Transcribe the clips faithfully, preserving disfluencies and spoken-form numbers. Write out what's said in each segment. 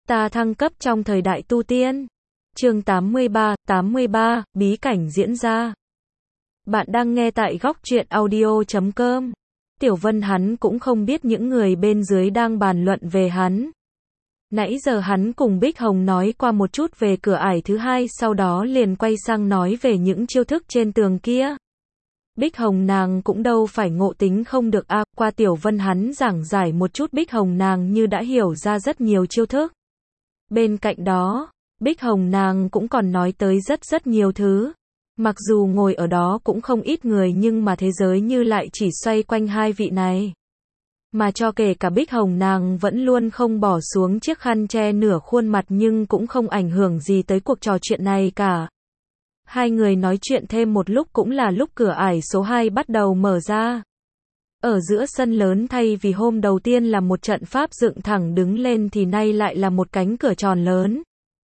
Ta thăng cấp trong thời đại tu tiên. Chương tám mươi ba, tám mươi ba, bí cảnh diễn ra. Bạn đang nghe tại góc truyện audio chấm com. Tiểu Vân hắn cũng không biết những người bên dưới đang bàn luận về hắn. Nãy giờ hắn cùng Bích Hồng nói qua một chút về cửa ải thứ hai, sau đó liền quay sang nói về những chiêu thức trên tường kia. Bích Hồng nàng cũng đâu phải ngộ tính không được a, à, qua Tiểu Vân hắn giảng giải một chút, Bích Hồng nàng như đã hiểu ra rất nhiều chiêu thức. Bên cạnh đó, Bích Hồng nàng cũng còn nói tới rất rất nhiều thứ. Mặc dù ngồi ở đó cũng không ít người nhưng mà thế giới như lại chỉ xoay quanh hai vị này. Mà cho kể cả Bích Hồng nàng vẫn luôn không bỏ xuống chiếc khăn che nửa khuôn mặt nhưng cũng không ảnh hưởng gì tới cuộc trò chuyện này cả. Hai người nói chuyện thêm một lúc cũng là lúc cửa ải số hai bắt đầu mở ra. Ở giữa sân lớn thay vì hôm đầu tiên là một trận pháp dựng thẳng đứng lên thì nay lại là một cánh cửa tròn lớn.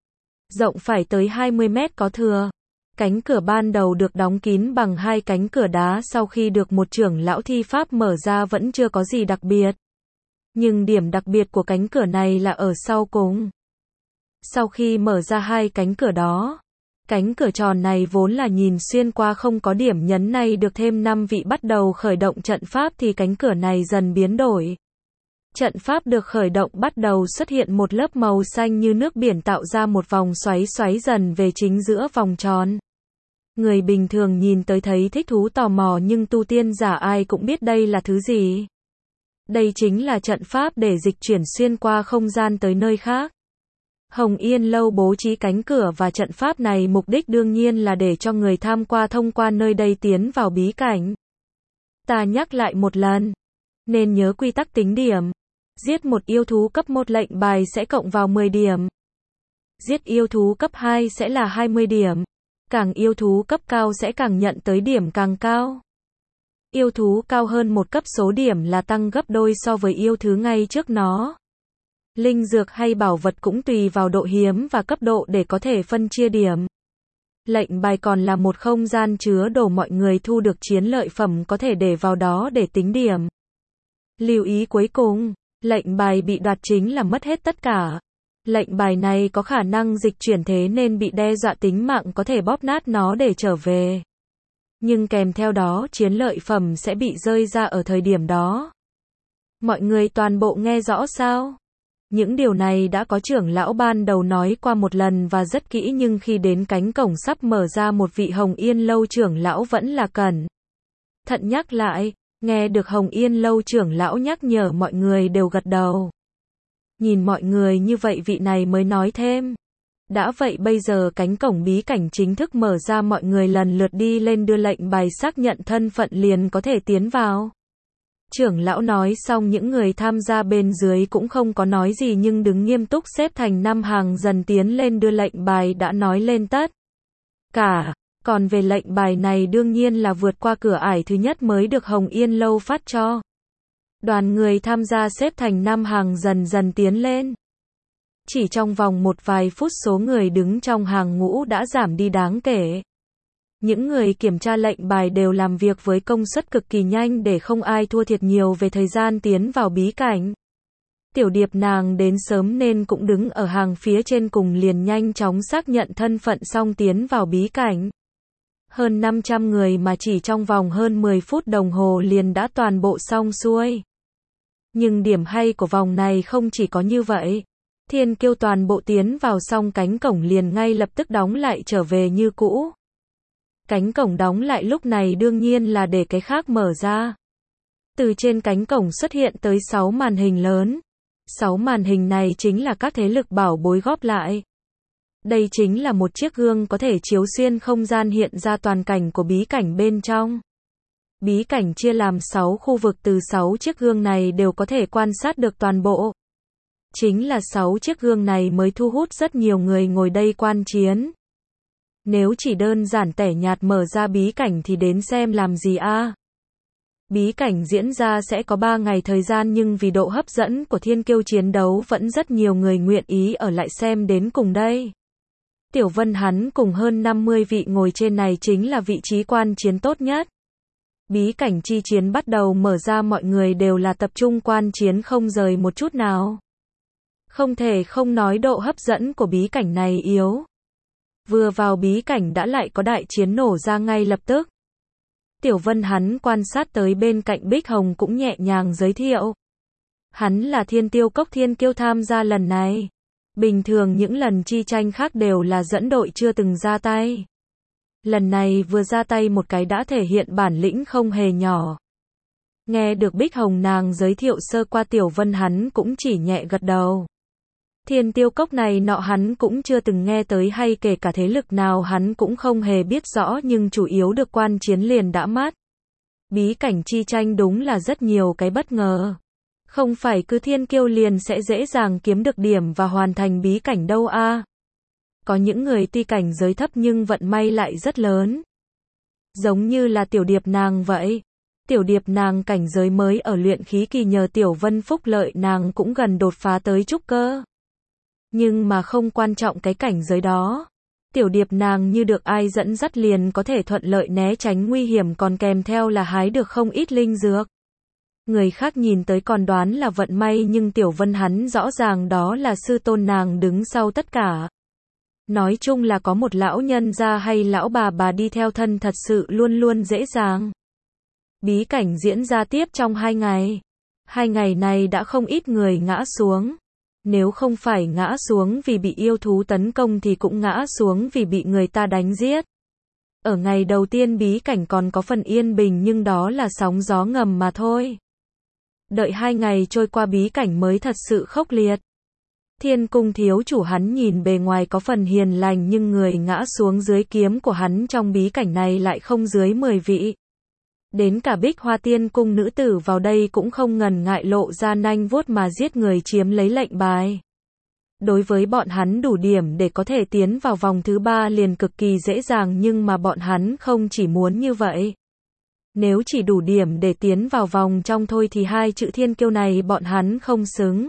Rộng phải tới hai mươi mét có thừa. Cánh cửa ban đầu được đóng kín bằng hai cánh cửa đá, sau khi được một trưởng lão thi pháp mở ra vẫn chưa có gì đặc biệt. Nhưng điểm đặc biệt của cánh cửa này là ở sau cùng. Sau khi mở ra hai cánh cửa đó, cánh cửa tròn này vốn là nhìn xuyên qua không có điểm nhấn, này được thêm năm vị bắt đầu khởi động trận pháp thì cánh cửa này dần biến đổi. Trận pháp được khởi động bắt đầu xuất hiện một lớp màu xanh như nước biển tạo ra một vòng xoáy xoáy dần về chính giữa vòng tròn. Người bình thường nhìn tới thấy thích thú tò mò nhưng tu tiên giả ai cũng biết đây là thứ gì. Đây chính là trận pháp để dịch chuyển xuyên qua không gian tới nơi khác. Hồng Yên Lâu bố trí cánh cửa và trận pháp này mục đích đương nhiên là để cho người tham qua thông qua nơi đây tiến vào bí cảnh. Ta nhắc lại một lần, nên nhớ quy tắc tính điểm. Giết một yêu thú cấp một lệnh bài sẽ cộng vào mười điểm. Giết yêu thú cấp hai sẽ là hai mươi điểm. Càng yêu thú cấp cao sẽ càng nhận tới điểm càng cao. Yêu thú cao hơn một cấp số điểm là tăng gấp đôi so với yêu thứ ngay trước nó. Linh dược hay bảo vật cũng tùy vào độ hiếm và cấp độ để có thể phân chia điểm. Lệnh bài còn là một không gian chứa đồ, mọi người thu được chiến lợi phẩm có thể để vào đó để tính điểm. Lưu ý cuối cùng, lệnh bài bị đoạt chính là mất hết tất cả. Lệnh bài này có khả năng dịch chuyển, thế nên bị đe dọa tính mạng có thể bóp nát nó để trở về. Nhưng kèm theo đó chiến lợi phẩm sẽ bị rơi ra ở thời điểm đó. Mọi người toàn bộ nghe rõ sao? Những điều này đã có trưởng lão ban đầu nói qua một lần và rất kỹ, nhưng khi đến cánh cổng sắp mở ra, một vị Hồng Yên Lâu trưởng lão vẫn là cẩn thận nhắc lại. Nghe được Hồng Yên Lâu trưởng lão nhắc nhở, mọi người đều gật đầu. Nhìn mọi người như vậy, vị này mới nói thêm. Đã vậy bây giờ cánh cổng bí cảnh chính thức mở ra, mọi người lần lượt đi lên đưa lệnh bài xác nhận thân phận liền có thể tiến vào. Trưởng lão nói xong, những người tham gia bên dưới cũng không có nói gì nhưng đứng nghiêm túc xếp thành năm hàng dần tiến lên đưa lệnh bài đã nói lên tất cả. Còn về lệnh bài này đương nhiên là vượt qua cửa ải thứ nhất mới được Hồng Yên Lâu phát cho. Đoàn người tham gia xếp thành năm hàng dần dần tiến lên. Chỉ trong vòng một vài phút số người đứng trong hàng ngũ đã giảm đi đáng kể. Những người kiểm tra lệnh bài đều làm việc với công suất cực kỳ nhanh để không ai thua thiệt nhiều về thời gian tiến vào bí cảnh. Tiểu Điệp nàng đến sớm nên cũng đứng ở hàng phía trên cùng, liền nhanh chóng xác nhận thân phận xong tiến vào bí cảnh. Hơn năm trăm người mà chỉ trong vòng hơn mười phút đồng hồ liền đã toàn bộ xong xuôi. Nhưng điểm hay của vòng này không chỉ có như vậy. Thiên Kiêu toàn bộ tiến vào xong cánh cổng liền ngay lập tức đóng lại trở về như cũ. Cánh cổng đóng lại lúc này đương nhiên là để cái khác mở ra. Từ trên cánh cổng xuất hiện tới sáu màn hình lớn. sáu màn hình này chính là các thế lực bảo bối góp lại. Đây chính là một chiếc gương có thể chiếu xuyên không gian, hiện ra toàn cảnh của bí cảnh bên trong. Bí cảnh chia làm sáu khu vực, từ sáu chiếc gương này đều có thể quan sát được toàn bộ. Chính là sáu chiếc gương này mới thu hút rất nhiều người ngồi đây quan chiến. Nếu chỉ đơn giản tẻ nhạt mở ra bí cảnh thì đến xem làm gì a? À? Bí cảnh diễn ra sẽ có ba ngày thời gian, nhưng vì độ hấp dẫn của thiên kiêu chiến đấu vẫn rất nhiều người nguyện ý ở lại xem đến cùng đây. Tiểu Vân hắn cùng hơn năm mươi vị ngồi trên này chính là vị trí quan chiến tốt nhất. Bí cảnh chi chiến bắt đầu mở ra, mọi người đều là tập trung quan chiến không rời một chút nào. Không thể không nói độ hấp dẫn của bí cảnh này yếu. Vừa vào bí cảnh đã lại có đại chiến nổ ra ngay lập tức. Tiểu Vân hắn quan sát tới bên cạnh Bích Hồng cũng nhẹ nhàng giới thiệu. Hắn là Thiên Tiêu Cốc Thiên Kiêu tham gia lần này. Bình thường những lần chi tranh khác đều là dẫn đội chưa từng ra tay. Lần này vừa ra tay một cái đã thể hiện bản lĩnh không hề nhỏ. Nghe được Bích Hồng nàng giới thiệu sơ qua Tiểu Vân hắn cũng chỉ nhẹ gật đầu. Thiên Tiêu Cốc này nọ hắn cũng chưa từng nghe tới hay kể cả thế lực nào hắn cũng không hề biết rõ nhưng chủ yếu được quan chiến liền đã mắt. Bí cảnh chi tranh đúng là rất nhiều cái bất ngờ. Không phải cứ thiên kiêu liền sẽ dễ dàng kiếm được điểm và hoàn thành bí cảnh đâu a. À. Có những người tuy cảnh giới thấp nhưng vận may lại rất lớn. Giống như là Tiểu Điệp nàng vậy. Tiểu Điệp nàng cảnh giới mới ở luyện khí kỳ nhờ Tiểu Vân phúc lợi nàng cũng gần đột phá tới trúc cơ. Nhưng mà không quan trọng cái cảnh giới đó. Tiểu Điệp nàng như được ai dẫn dắt liền có thể thuận lợi né tránh nguy hiểm còn kèm theo là hái được không ít linh dược. Người khác nhìn tới còn đoán là vận may nhưng Tiểu Vân hắn rõ ràng đó là sư tôn nàng đứng sau tất cả. Nói chung là có một lão nhân gia hay lão bà bà đi theo thân thật sự luôn luôn dễ dàng. Bí cảnh diễn ra tiếp trong hai ngày. Hai ngày này đã không ít người ngã xuống. Nếu không phải ngã xuống vì bị yêu thú tấn công thì cũng ngã xuống vì bị người ta đánh giết. Ở ngày đầu tiên bí cảnh còn có phần yên bình nhưng đó là sóng gió ngầm mà thôi. Đợi hai ngày trôi qua bí cảnh mới thật sự khốc liệt. Thiên Cung thiếu chủ hắn nhìn bề ngoài có phần hiền lành nhưng người ngã xuống dưới kiếm của hắn trong bí cảnh này lại không dưới mười vị. Đến cả Bích Hoa Tiên Cung nữ tử vào đây cũng không ngần ngại lộ ra nanh vuốt mà giết người chiếm lấy lệnh bài. Đối với bọn hắn đủ điểm để có thể tiến vào vòng thứ ba liền cực kỳ dễ dàng nhưng mà bọn hắn không chỉ muốn như vậy. Nếu chỉ đủ điểm để tiến vào vòng trong thôi thì hai chữ thiên kiêu này bọn hắn không xứng.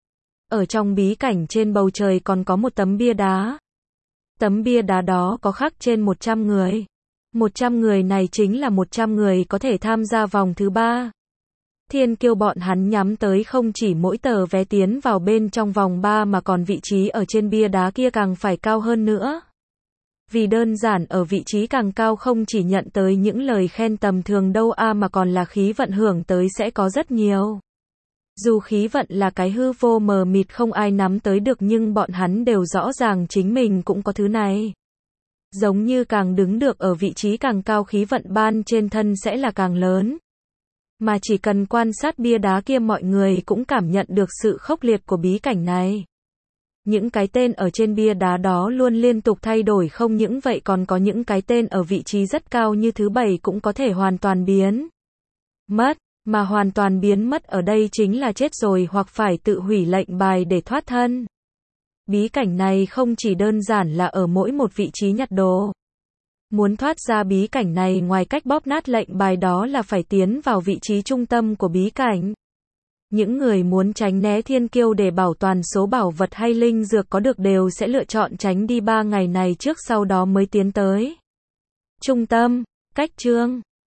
Ở trong bí cảnh trên bầu trời còn có một tấm bia đá. Tấm bia đá đó có khắc trên một trăm người. một trăm người này chính là một trăm người có thể tham gia vòng thứ ba. Thiên kiêu bọn hắn nhắm tới không chỉ mỗi tờ vé tiến vào bên trong vòng ba mà còn vị trí ở trên bia đá kia càng phải cao hơn nữa. Vì đơn giản ở vị trí càng cao không chỉ nhận tới những lời khen tầm thường đâu a à mà còn là khí vận hưởng tới sẽ có rất nhiều. Dù khí vận là cái hư vô mờ mịt không ai nắm tới được nhưng bọn hắn đều rõ ràng chính mình cũng có thứ này. Giống như càng đứng được ở vị trí càng cao khí vận ban trên thân sẽ là càng lớn. Mà chỉ cần quan sát bia đá kia mọi người cũng cảm nhận được sự khốc liệt của bí cảnh này. Những cái tên ở trên bia đá đó luôn liên tục thay đổi không những vậy còn có những cái tên ở vị trí rất cao như thứ bảy cũng có thể hoàn toàn biến mất. Mà hoàn toàn biến mất ở đây chính là chết rồi hoặc phải tự hủy lệnh bài để thoát thân. Bí cảnh này không chỉ đơn giản là ở mỗi một vị trí nhặt đồ. Muốn thoát ra bí cảnh này ngoài cách bóp nát lệnh bài đó là phải tiến vào vị trí trung tâm của bí cảnh. Những người muốn tránh né thiên kiêu để bảo toàn số bảo vật hay linh dược có được đều sẽ lựa chọn tránh đi ba ngày này trước sau đó mới tiến tới trung tâm. Cách chương